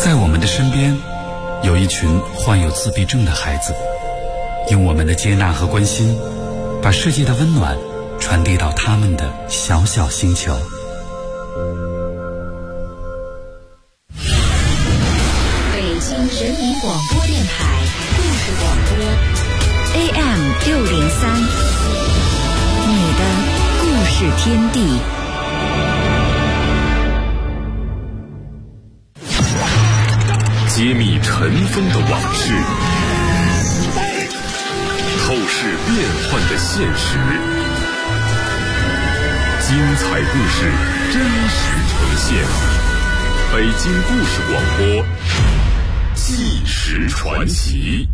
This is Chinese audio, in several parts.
在我们的身边，有一群患有自闭症的孩子，用我们的接纳和关心，把世界的温暖传递到他们的小小星球。 北京人民广播电台故事广播 AM603，你的故事天地。 揭秘尘封的往事，透视变幻的现实，精彩故事真实呈现。北京故事广播，纪实传奇。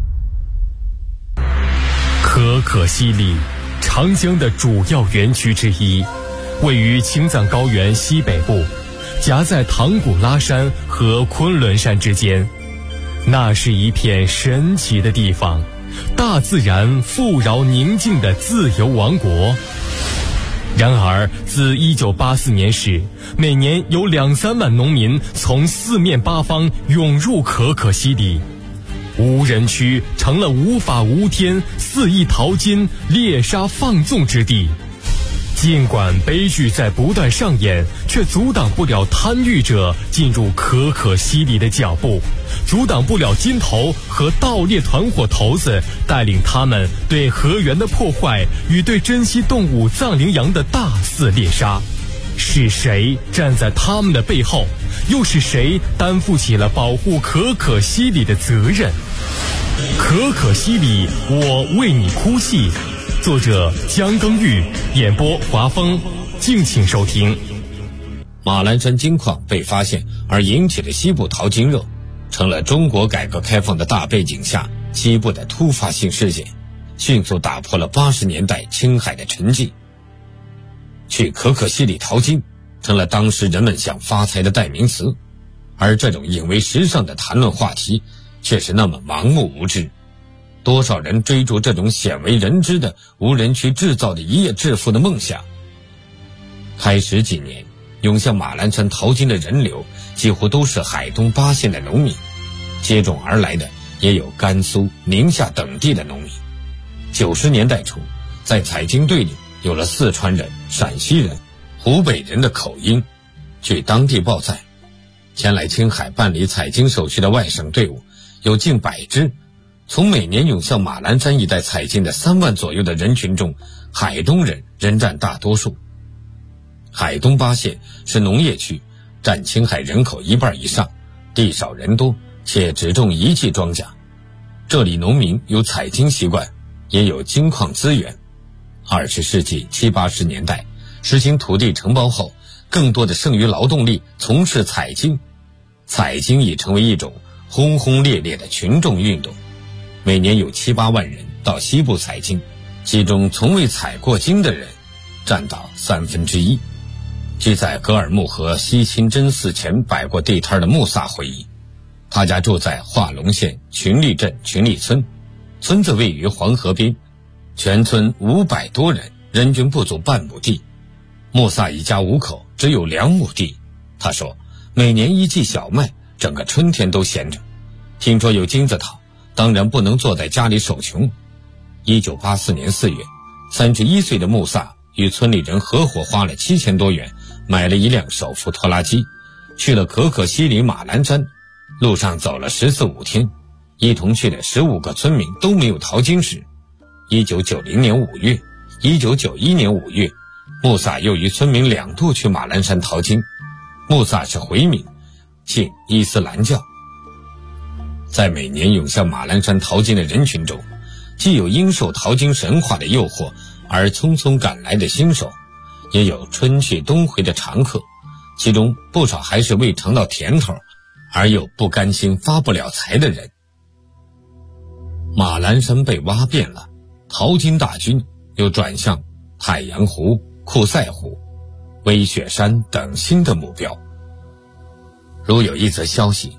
可可西里，长江的主要源渠之一，位于青藏高原西北部，夹在唐古拉山和昆仑山之间。那是一片神奇的地方，大自然富饶宁静的自由王国。然而自1984年时，每年有2-3万农民从四面八方涌入可可西里，无人区成了无法无天、肆意淘金、猎杀放纵之地。尽管悲剧在不断上演，却阻挡不了贪欲者进入可可西里的脚步，阻挡不了金头和盗猎团伙头子带领他们对河源的破坏与对珍稀动物藏羚羊的大肆猎杀。是谁站在他们的背后？又是谁担负起了保护可可西里的责任？可可西里，我为你哭泣。作者江耕玉，演播华峰，敬请收听。 马栏山金矿被发现而引起的西部淘金热，成了中国改革开放的大背景下西部的突发性事件，迅速打破了80年代青海的沉寂。去可可西里淘金成了当时人们想发财的代名词，而这种引为时尚的谈论话题却是那么盲目无知。多少人追逐这种鲜为人知的无人区制造的一夜致富的梦想。开始几年，涌向马栏山淘金的人流几乎都是海东8县的农民，接踵而来的也有甘肃、宁夏等地的农民。90年代初，在采金队里有了四川人、陕西人、湖北人的口音。据当地报载，前来青海办理采金手续的外省队伍有近100支。从每年涌向马栏山一带采金的3万左右的人群中，海东人仍占大多数。海东8县是农业区，占青海人口1半以上，地少人多，且只种一季庄稼。这里农民有采金习惯，也有金矿资源。20世纪70、80年代实行土地承包后，更多的剩余劳动力从事采金，采金已成为一种轰轰烈烈的群众运动。每年有7、8万人到西部采金，其中从未采过金的人占到1/3。据在格尔木河西清真寺前摆过地摊的穆萨回忆，他家住在化隆县群力镇群力村，村子位于黄河边，全村500多人，人均不足半亩地。穆萨一家5口只有2亩地。他说，每年1季小麦，整个春天都闲着。听说有金子讨，当然不能坐在家里守穷。1984年4月，31岁的穆萨与村里人合伙花了7000多元买了一辆手扶拖拉机，去了可可西里马栏山。路上走了14、15天，一同去的15个村民都没有淘金时。1990年5月、1991年5月，穆萨又与村民2度去马栏山淘金。穆萨是回民，信伊斯兰教。在每年涌向马栏山淘金的人群中，既有因受淘金神话的诱惑而匆匆赶来的新手，也有春去冬回的常客，其中不少还是未尝到甜头而又不甘心发不了财的人。马栏山被挖遍了，淘金大军又转向太阳湖、库赛湖、威雪山等新的目标。如有一则消息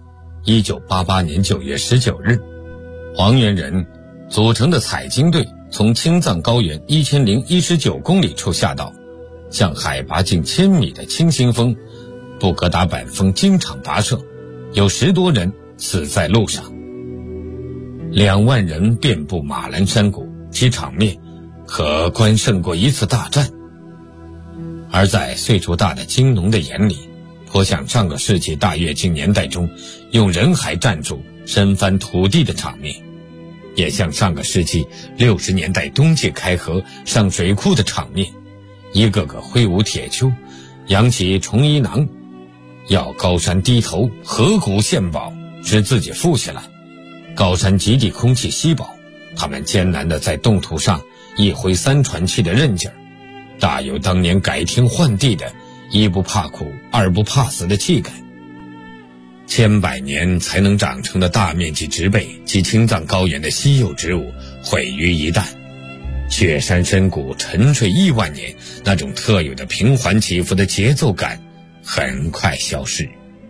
，1988年9月19日，黄原人组成的采金队从青藏高原1019公里处下道，向海拔近1000米的清新峰布格达板峰经常跋涉， 有10多人死在路上。2万人遍布马栏山谷，其场面可观胜过一次大战。而在岁数大的金农的眼里，颇像上个世纪大跃进年代中用人海战术深翻土地的场面，也像上个世纪60年代冬季开河上水库的场面，一个个挥舞铁锹，扬起重衣囊，要高山低头，河谷献宝，使自己富起来。高山极地空气稀薄，他们艰难地在冻土上一挥3喘气的韧劲儿，大有当年改天换地的一不怕苦二不怕死的气概。千百年才能长成的大面积植被及青藏高原的稀有植物毁于一旦，雪山深谷沉睡亿万年，那种特有的平缓起伏的节奏感很快消失。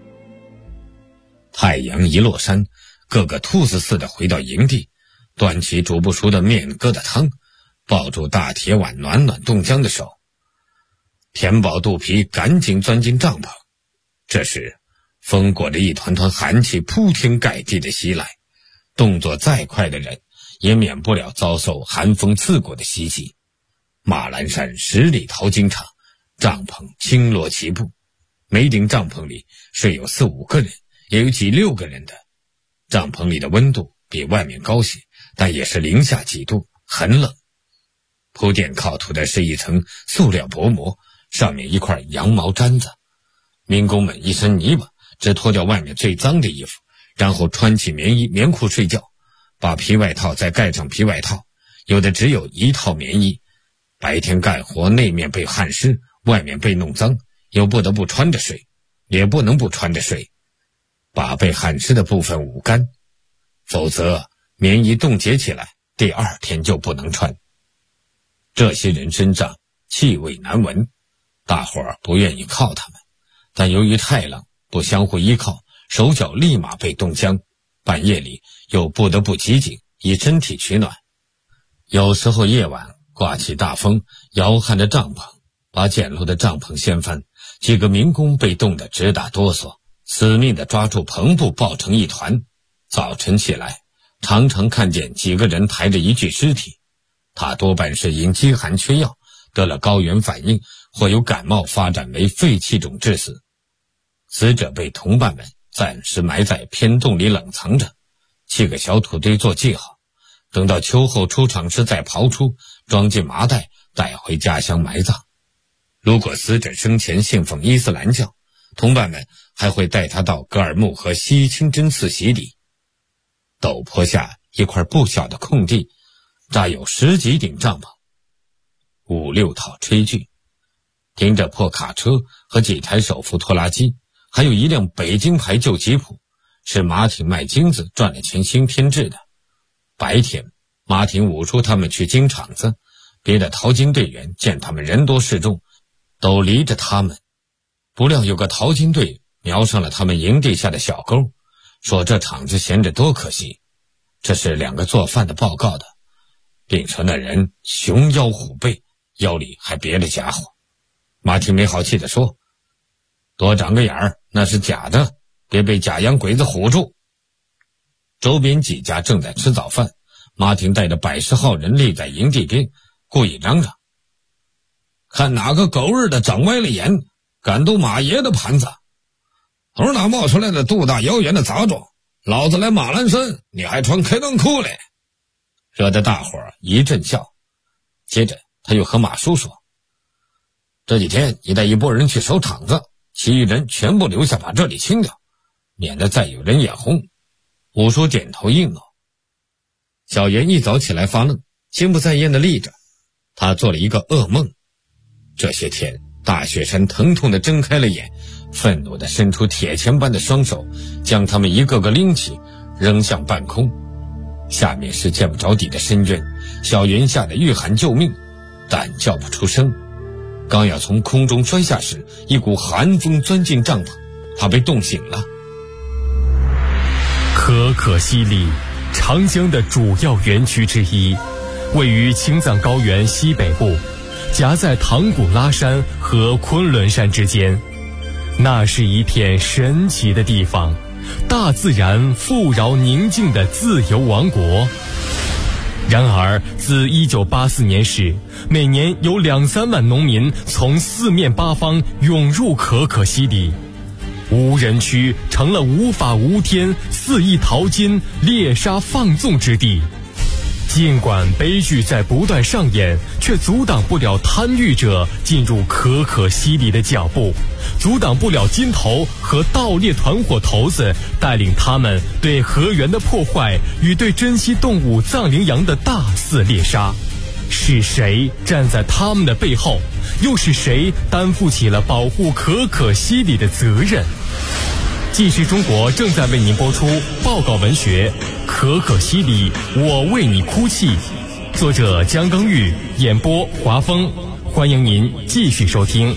太阳一落山，个个兔子似的回到营地，端起煮不熟的面疙瘩汤，抱住大铁碗暖暖冻僵的手，填饱肚皮赶紧钻进帐篷。这时风裹着一团团寒气铺天盖地的袭来，动作再快的人也免不了遭受寒风刺骨的袭击。马栏山10里淘金场，帐篷轻落其步，每顶帐篷里睡有4、5个人，也有几6个人的。帐篷里的温度比外面高些，但也是零下几度，很冷。铺垫靠土的是一层塑料薄膜，上面一块羊毛毡子。民工们一身泥巴，只脱掉外面最脏的衣服，然后穿起棉衣棉裤睡觉，把皮外套再盖上皮外套，有的只有1套棉衣。白天干活，内面被汗湿，外面被弄脏，又不得不穿着睡，也不能不穿着睡，把被汗湿的部分捂干，否则棉衣冻结起来，第2天就不能穿。这些人身上气味难闻，大伙儿不愿意靠他们，但由于太冷，不相互依靠，手脚立马被冻僵，半夜里又不得不挤紧，以身体取暖。有时候夜晚刮起大风，摇撼着帐篷，把简陋的帐篷掀翻，几个民工被冻得直打哆嗦，死命地抓住篷布抱成一团。早晨起来，常常看见几个人抬着一具尸体，他多半是因饥寒缺药，得了高原反应，或有感冒发展为肺气肿致死。死者被同伴们暂时埋在偏洞里冷藏着，砌个小土堆做记号，等到秋后出场时再刨出，装进麻袋带回家乡埋葬。如果死者生前信奉伊斯兰教，同伴们还会带他到格尔木河西清真寺洗礼。陡坡下一块不小的空地，扎有10几顶帐篷，5、6套炊具，停着破卡车和几台手扶拖拉机，还有一辆北京牌旧吉普，是马挺卖金子赚了钱新添置的。白天马挺五叔他们去金场子，别的淘金队员见他们人多势众，都离着他们。不料有个淘金队瞄上了他们营地下的小沟，说这场子闲着多可惜。这是2个做饭的报告的，并说那人熊腰虎背，腰里还别了家伙。马挺没好气地说，多长个眼儿，那是假的，别被假洋鬼子唬住。周边几家正在吃早饭，马挺带着100号人立在营地边，故意嚷嚷，看哪个狗日的长歪了眼，敢动马爷的盘子，从哪冒出来的肚大腰圆的杂种，老子来马栏山你还穿开裆裤嘞，惹得大伙儿一阵笑。接着他又和马叔说，这几天你带一拨人去守场子，其余人全部留下把这里清掉，免得再有人眼红。五叔点头应了。小袁一早起来发愣，心不在焉地立着，他做了一个噩梦。这些天大雪山疼痛地睁开了眼，愤怒地伸出铁钳般的双手，将他们一个个拎起，扔向半空。下面是见不着底的深渊，小袁吓得欲喊救命，但叫不出声。刚要从空中摔下时，一股寒风钻进帐篷，他被冻醒了。 可可西里，长江的主要源区之一，位于青藏高原西北部，夹在唐古拉山和昆仑山之间。那是一片神奇的地方， 大自然富饶宁静的自由王国。然而，自1984年时，每年有2-3万农民从四面八方涌入可可西里，无人区成了无法无天、肆意淘金、猎杀放纵之地。尽管悲剧在不断上演，却阻挡不了贪欲者进入可可西里的脚步，阻挡不了金头和盗猎团伙头子带领他们对河源的破坏与对珍稀动物藏羚羊的大肆猎杀。是谁站在他们的背后？又是谁担负起了保护可可西里的责任？纪实中国正在为您播出报告文学《可可西里，我为你哭泣》，作者姜耕玉，演播华峰。欢迎您继续收听。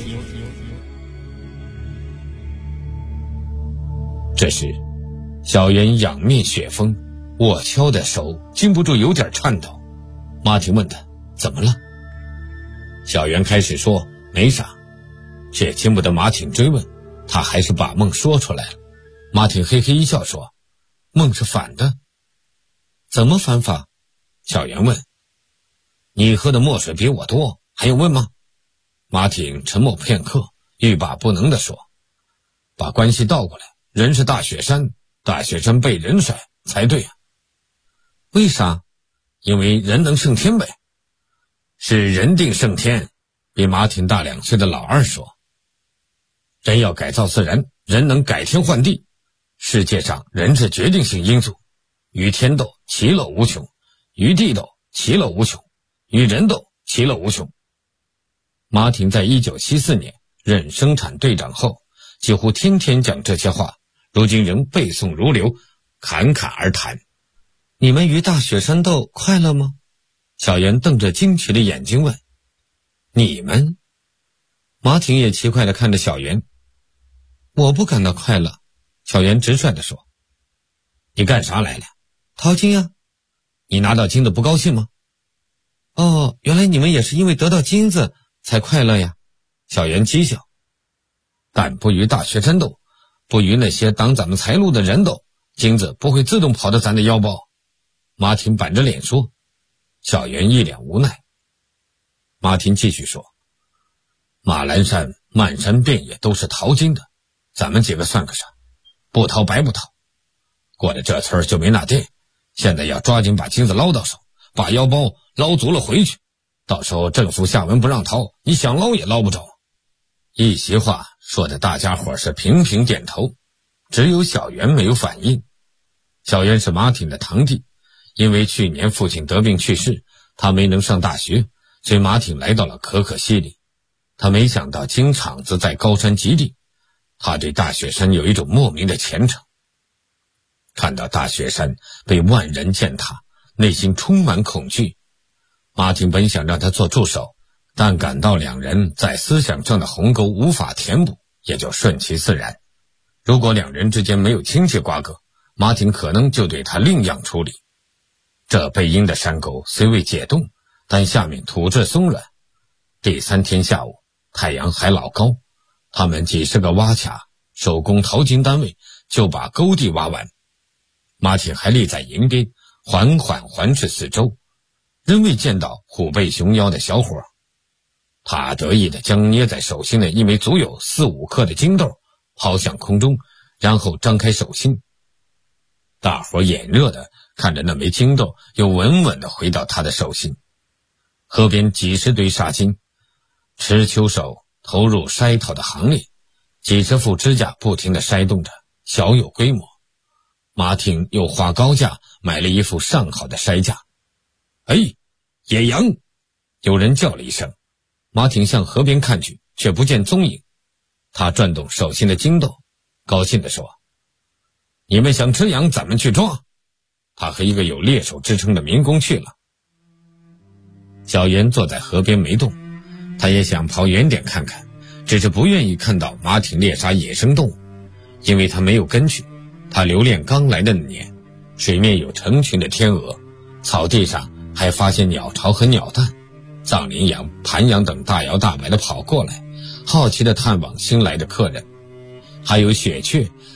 这时，小袁仰面雪峰，握锹的手禁不住有点颤抖。马挺问他怎么了？小袁开始说没啥，却经不得马挺追问，他还是把梦说出来了。马挺嘿嘿一笑说，梦是反的。怎么反法？小袁问。你喝的墨水比我多，还用问吗？马挺沉默片刻，欲罢不能地说，把关系倒过来，人是大雪山，大雪山被人甩才对啊。为啥？因为人能胜天呗。是人定胜天，比马挺大2岁的老二说。人要改造自然，人能改天换地。世界上人是决定性因素，与天斗其乐无穷，与地斗其乐无穷，与人斗其乐无穷。马挺在1974年任生产队长后，几乎天天讲这些话，如今仍背诵如流，侃侃而谈。你们与大雪山斗快乐吗？小袁瞪着惊奇的眼睛问。你们？马挺也奇怪地看着小袁。我不感到快乐。小袁直率地说。你干啥来了？淘金啊。你拿到金子不高兴吗？哦，原来你们也是因为得到金子才快乐呀。小袁讥笑。但不与大雪山斗，不与那些挡咱们财路的人斗，金子不会自动跑到咱的腰包。马挺板着脸说。小袁一脸无奈。马挺继续说，马栏山漫山遍野都是淘金的，咱们几个算个啥？不淘白不淘。过了这村就没那店，现在要抓紧把金子捞到手，把腰包捞足了回去，到时候政府下文不让淘，你想捞也捞不着。一席话说的大家伙是频频点头，只有小袁没有反应。小袁是马挺的堂弟，因为去年父亲得病去世，他没能上大学，所以马挺来到了可可西里。他没想到金厂子在高山极地，他对大雪山有一种莫名的虔诚。看到大雪山被万人践踏，内心充满恐惧。马挺本想让他做助手，但感到两人在思想上的鸿沟无法填补，也就顺其自然。如果两人之间没有亲戚瓜葛，马挺可能就对他另样处理。这背阴的山沟虽未解冻，但下面土质松软。第3天下午，太阳还老高，他们几十个挖卡手工淘金单位就把沟地挖完。马挺还立在营边，缓缓环视四周，仍未见到虎背熊腰的小伙。他得意地将捏在手心的一枚足有4-5克的金豆抛向空中，然后张开手心。大伙眼热地看着那枚金豆又稳稳地回到他的手心。河边几十堆沙金，持球手投入筛淘的行列，几十副支架不停地筛动着，小有规模。马挺又花高价买了一副上好的筛架。哎，野羊！有人叫了一声。马挺向河边看去，却不见踪影。他转动手心的金豆，高兴地说：你们想吃羊，咱们去抓。他和一个有猎手之称的民工去了。小袁坐在河边没动，他也想跑远点看看，只是不愿意看到马挺猎杀野生动物，因为他没有根据。他留恋刚来的那年，水面有成群的天鹅，草地上还发现鸟巢和鸟蛋，藏羚羊、盘羊等大摇大摆地跑过来，好奇地探望新来的客人。还有雪雀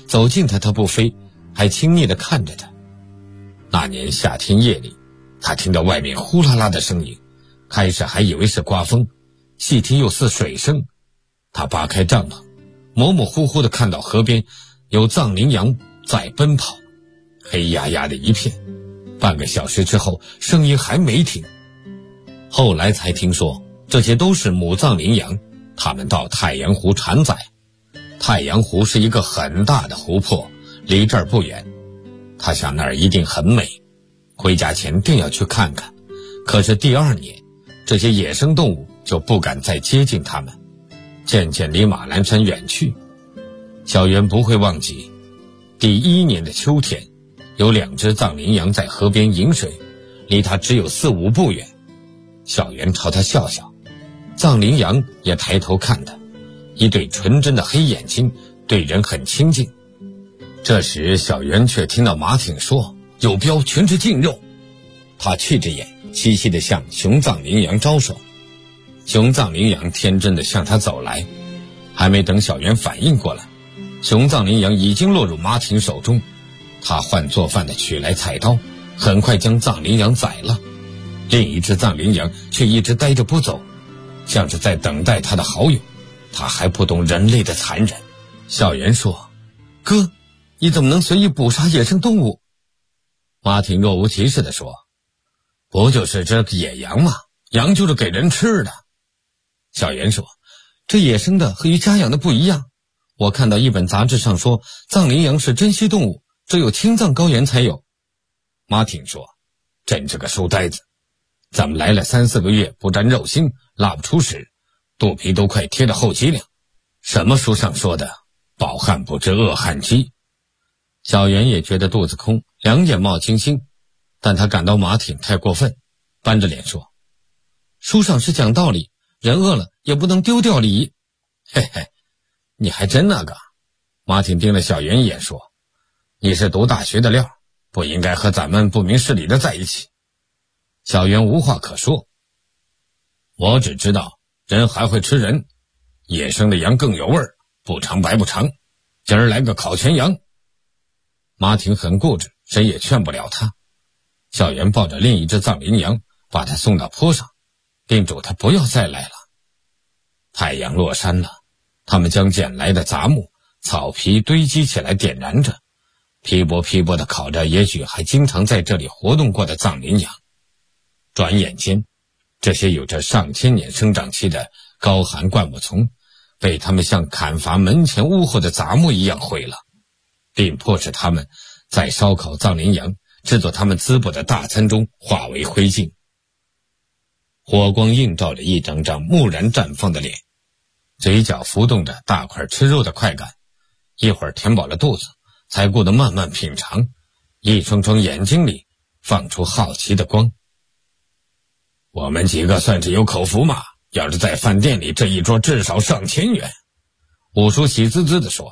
走近他不飞，还亲昵地看着他。那年夏天夜里，他听到外面呼啦啦的声音，开始还以为是刮风，细听又似水声。他扒开帐篷，模模糊糊地看到河边有藏羚羊在奔跑，黑压压的一片。半个小时之后，声音还没停。后来才听说，这些都是母藏羚羊，它们到太阳湖产崽。太阳湖是一个很大的湖泊，离这儿不远。他想那儿一定很美，回家前定要去看看。可是第2年，这些野生动物就不敢再接近它们，渐渐离马栏山远去。小袁不会忘记，第1年的秋天，有2只藏羚羊在河边饮水，离他只有4、5步远。小袁朝他笑笑，藏羚羊也抬头看他，一对纯真的黑眼睛，对人很亲近。这时小袁却听到马挺说，有标全是净肉。他觑着眼，细细地向雄藏羚羊招手。雄藏羚羊天真地向他走来，还没等小袁反应过来，雄藏羚羊已经落入马挺手中。他换做饭的取来菜刀，很快将藏羚羊宰了。另一只藏羚羊却一直呆着不走，像是在等待他的好友。他还不懂人类的残忍。小袁说，哥，你怎么能随意捕杀野生动物？马挺若无其事地说，不就是这个野羊吗？羊就是给人吃的。小袁说，这野生的和与家养的不一样。我看到一本杂志上说，藏羚羊是珍稀动物，只有青藏高原才有。马挺说，真是个书呆子，咱们来了3、4个月，不沾肉腥，拉不出屎，肚皮都快贴着后脊梁。什么书上说的饱汉不知饿汉饥？小袁也觉得肚子空，两眼冒金星，但他感到马挺太过分，板着脸说，书上是讲道理，人饿了也不能丢掉礼仪。嘿嘿，你还真那个。马挺盯了小袁一眼说，你是读大学的料，不应该和咱们不明事理的在一起。小袁无话可说，我只知道人还会吃人，野生的羊更有味儿，不尝白不尝，今儿来个烤全羊。马挺很固执，谁也劝不了他。小袁抱着另一只藏羚羊，把他送到坡上，叮嘱他不要再来了。太阳落山了，他们将捡来的杂木、草皮堆积起来点燃着，噼啵噼啵地烤着也许还经常在这里活动过的藏羚羊。转眼间，这些有着上千年生长期的高寒灌木丛被他们像砍伐门前屋后的杂木一样毁了，并迫使他们在烧烤藏羚羊、制作他们滋补的大餐中化为灰烬。火光映照着一张张木然绽放的脸，嘴角浮动着大块吃肉的快感，一会儿填饱了肚子，才顾得慢慢品尝，一双双眼睛里放出好奇的光。我们几个算是有口福嘛，要是在饭店里，这一桌至少上千元。五叔喜滋滋地说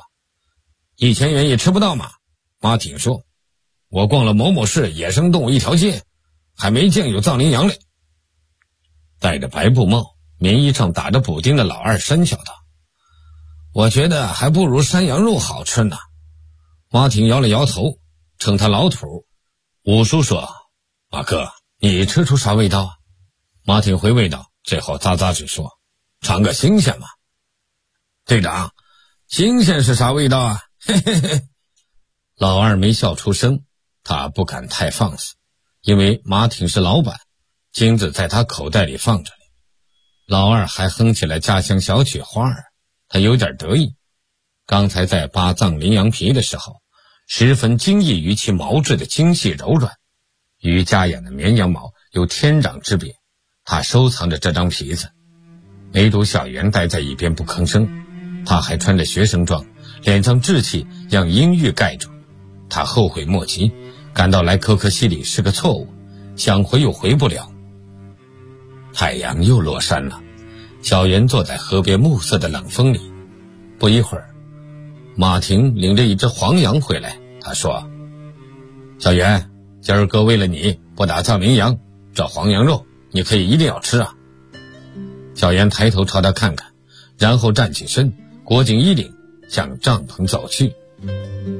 ，1000元也吃不到嘛。马挺说，我逛了某某市野生动物一条街，还没见有藏羚羊嘞。戴着白布帽，棉衣上打着补丁的老二讪笑道，我觉得还不如山羊肉好吃呢。马挺摇了摇头，称他老土。五叔说，马哥，你吃出啥味道啊？马挺回味道，最后咂咂嘴说，尝个新鲜嘛。队长，新鲜是啥味道啊？嘿嘿嘿。老二没笑出声，他不敢太放肆，因为马挺是老板，金子在他口袋里放着呢。老二还哼起了家乡小曲花儿，他有点得意。刚才在扒藏羚羊皮的时候，十分惊异于其毛质的精细柔软，与家养的绵羊毛有天壤之别。他收藏着这张皮子。梅毒小袁待在一边不吭声，他还穿着学生装，脸上稚气让阴郁盖住。他后悔莫及，感到来可可西里是个错误，想回又回不了。太阳又落山了，小袁坐在河边暮色的冷风里。不一会儿，马挺领着一只黄羊回来，他说，小袁，今儿哥为了你不打藏羚羊，这黄羊肉你可以一定要吃啊。小袁抬头朝他看看，然后站起身，裹紧衣领向帐篷走去。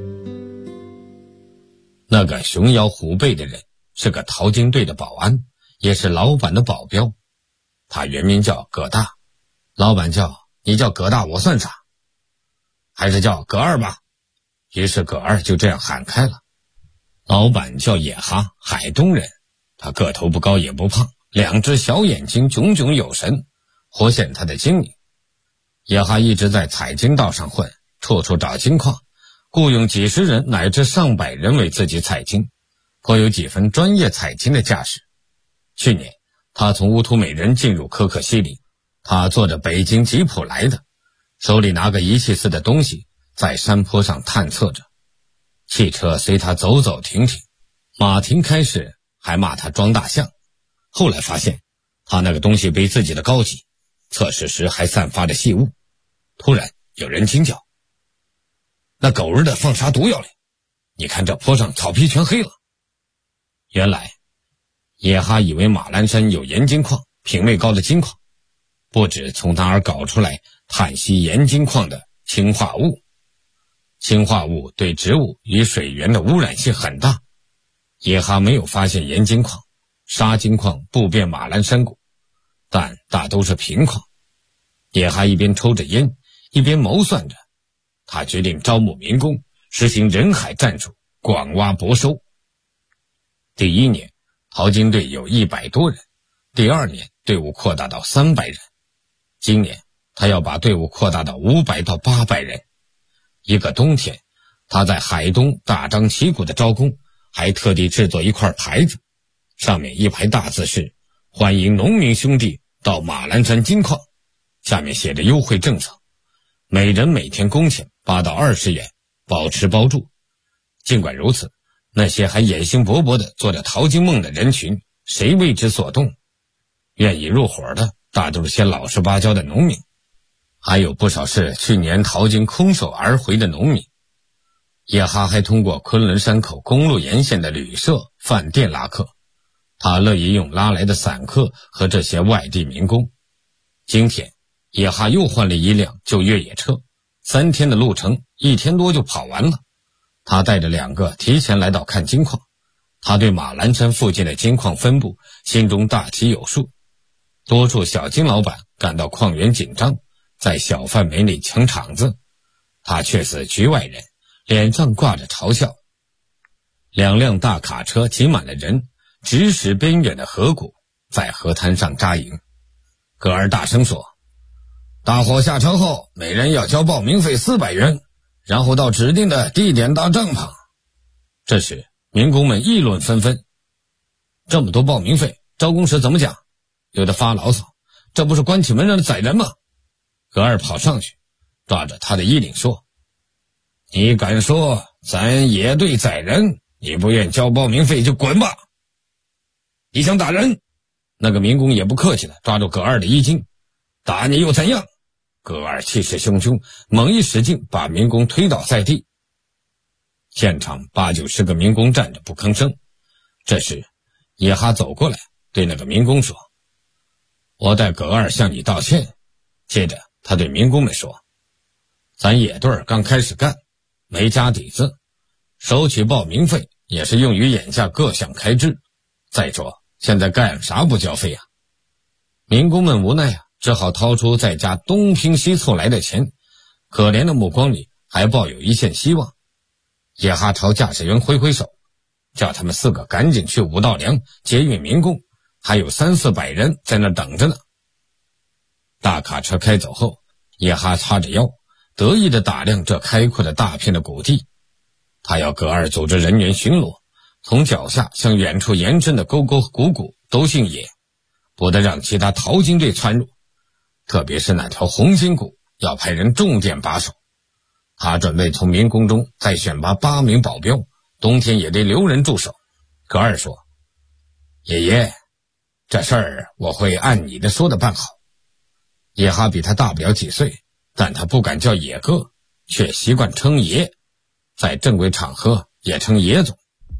那个熊腰虎背的人是个淘金队的保安，也是老板的保镖。他原名叫葛大，老板叫你叫葛大我算啥？还是叫葛二吧。于是葛二就这样喊开了。老板叫野哈，海东人，他个头不高也不胖，2只小眼睛炯炯有神，活现他的精明。野哈一直在采金道上混，处处找金矿，雇佣几十人乃至上百人为自己采金，颇有几分专业采金的架势。去年他从乌图美人进入可可西里，他坐着北京吉普来的，手里拿个仪器似的东西，在山坡上探测着。汽车随他走走停停，马停开时还骂他装大象，后来发现他那个东西比自己的高级，测试时还散发着细雾。突然有人惊叫：那狗日的放啥毒药嘞？你看这坡上草皮全黑了。原来野哈以为马栏山有盐金矿，品位高的金矿，不止从那儿搞出来碳吸盐金矿的氰化物。氰化物对植物与水源的污染性很大，野哈没有发现盐金矿，沙金矿布遍马栏山谷，但大都是平矿。野哈一边抽着烟一边谋算着，他决定招募民工，实行人海战术，广挖博收。第1年淘金队有100多人，第2年队伍扩大到300人，今年他要把队伍扩大到500到800人。一个冬天，他在海东大张旗鼓的招工，还特地制作一块牌子，上面一排大字是欢迎农民兄弟到马栏山金矿，下面写着优惠政策，每人每天工钱8到20元，包吃包住。尽管如此，那些还野心勃勃地做着淘金梦的人群，谁为之所动？愿意入伙的大都是些老实巴交的农民，还有不少是去年淘金空手而回的农民。野哈还通过昆仑山口公路沿线的旅社、饭店拉客，他乐意用拉来的散客和这些外地民工。今天野哈又换了一辆旧越野车，3天的路程1天多就跑完了。他带着2个提前来到看金矿，他对马栏山附近的金矿分布心中大体有数。多数小金老板感到矿源紧张，在小范围内抢场子，他却似局外人，脸上挂着嘲笑。2辆大卡车挤满了人，直驶边远的河谷，在河滩上扎营。葛二大声说：大伙下车后每人要交报名费400元，然后到指定的地点搭帐篷。这时民工们议论纷纷，这么多报名费，招工时怎么讲？有的发牢骚，这不是关起门来宰人吗？葛二跑上去抓着他的衣领说：你敢说咱野队宰人，你不愿交报名费就滚吧！你想打人？那个民工也不客气了，抓住葛二的衣襟，打你又怎样？葛二气势汹汹，猛一使劲把民工推倒在地。现场8、90个民工站着不吭声。这时野哈走过来对那个民工说：我代葛二向你道歉。接着他对民工们说：咱野队刚开始干，没家底子，收取报名费也是用于眼下各项开支，再说现在干啥不交费啊？民工们无奈啊，只好掏出在家东拼西凑来的钱，可怜的目光里还抱有一线希望。野哈朝驾驶员挥挥手，叫他们4个赶紧去5道梁接运民工，还有300、400人在那等着呢。大卡车开走后，野哈叉着腰，得意地打量这开阔的大片的谷地。他要葛二组织人员巡逻，从脚下向远处延伸的沟沟谷谷都姓野，不得让其他淘金队窜入，特别是那条红金谷要派人重点把守。他准备从民工中再选拔8名保镖，冬天也得留人驻守。葛二说：爷爷，这事儿我会按你的说的办好。野哈比他大不了几岁，但他不敢叫野哥，却习惯称爷，在正规场合也称野总。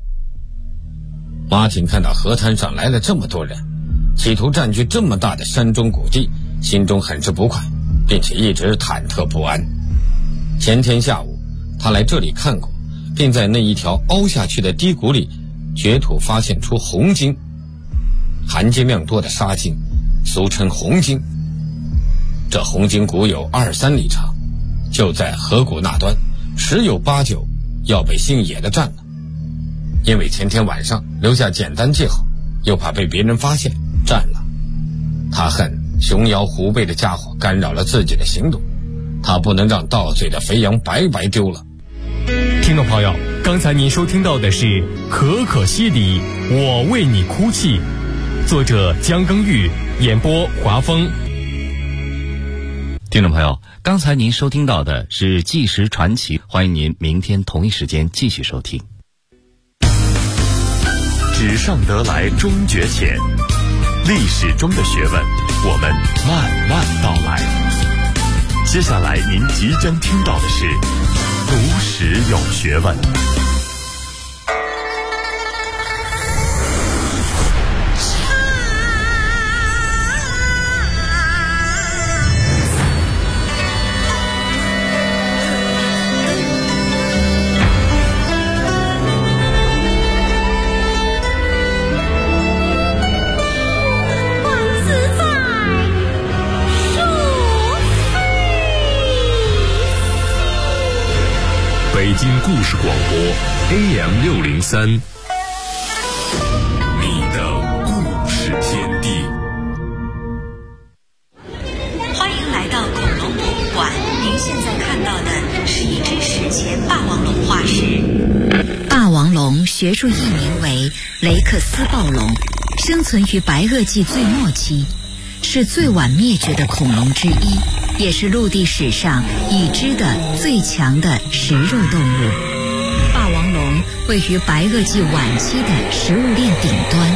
马挺看到河滩上来了这么多人，企图占据这么大的山中谷地，心中很是不快，并且一直忐忑不安。前天下午他来这里看过， 并在那一条凹下去的低谷里掘土发现出红金，含金量多的沙金，俗称红金。这红金谷有2-3里长，就在河谷那端，十有八九要被姓野的占了。因为前天晚上留下简单记号，又怕被别人发现占了。他恨熊腰虎背的家伙干扰了自己的行动，他不能让到嘴的肥羊白白丢了。 听众朋友，刚才您收听到的是《可可西里，我为你哭泣》，作者江耕玉，演播华峰。 听众朋友，刚才您收听到的是《纪实传奇》，欢迎您明天同一时间继续收听。 纸上得来终觉浅，历史中的学问，我们慢慢道来。接下来您即将听到的是读史有学问。北京故事广播 AM603， 你的故事天地。 欢迎来到恐龙博物馆，您现在看到的是一只史前霸王龙化石。霸王龙学术译名为雷克斯暴龙，生存于白垩纪最末期，是最晚灭绝的恐龙之一，也是陆地史上已知的最强的食肉动物。霸王龙位于白垩纪晚期的食物链顶端。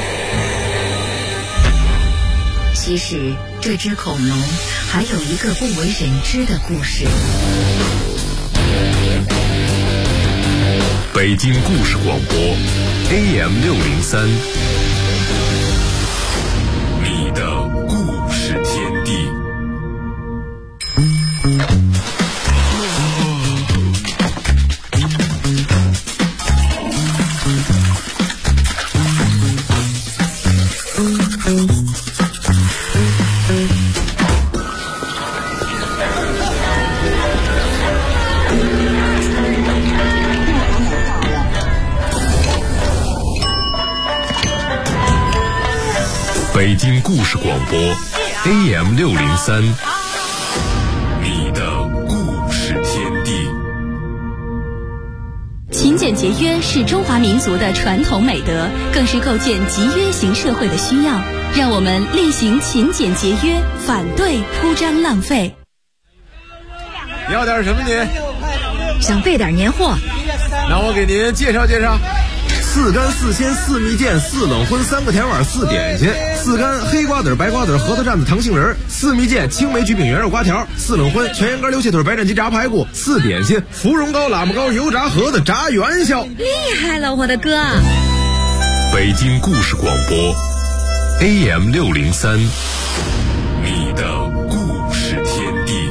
其实这只恐龙还有一个不为人知的故事。 北京故事广播 AM603， 你的故事天地。北京故事广播 AM603， 你的故事天地。 勤俭节约是中华民族的传统美德，更是构建集约型社会的需要。让我们厉行勤俭节约，反对铺张浪费。 要点什么您？ 想备点年货， 那我给您介绍介绍。4干4鲜4蜜饯4冷荤3个甜碗4点心，4干黑瓜子白瓜子核桃蘸子糖杏仁，4蜜饯青梅橘饼圆肉瓜条，4冷荤全羊肝溜蟹腿白斩鸡炸排骨，4点心芙蓉糕喇嘛糕油炸盒子炸元宵。 厉害了，我的哥！ 北京故事广播 AM603， 你的故事天地。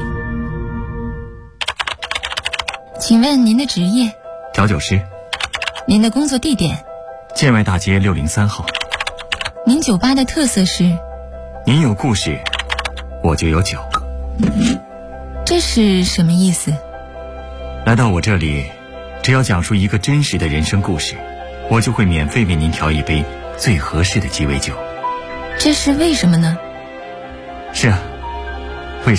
请问您的职业？ 调酒师。 您的工作地点？ 建外大街603号。 您酒吧的特色是？ 您有故事，我就有酒。 这是什么意思？ 来到我这里，只要讲述一个真实的人生故事，我就会免费为您调一杯最合适的鸡尾酒。 这是为什么呢？ 是啊，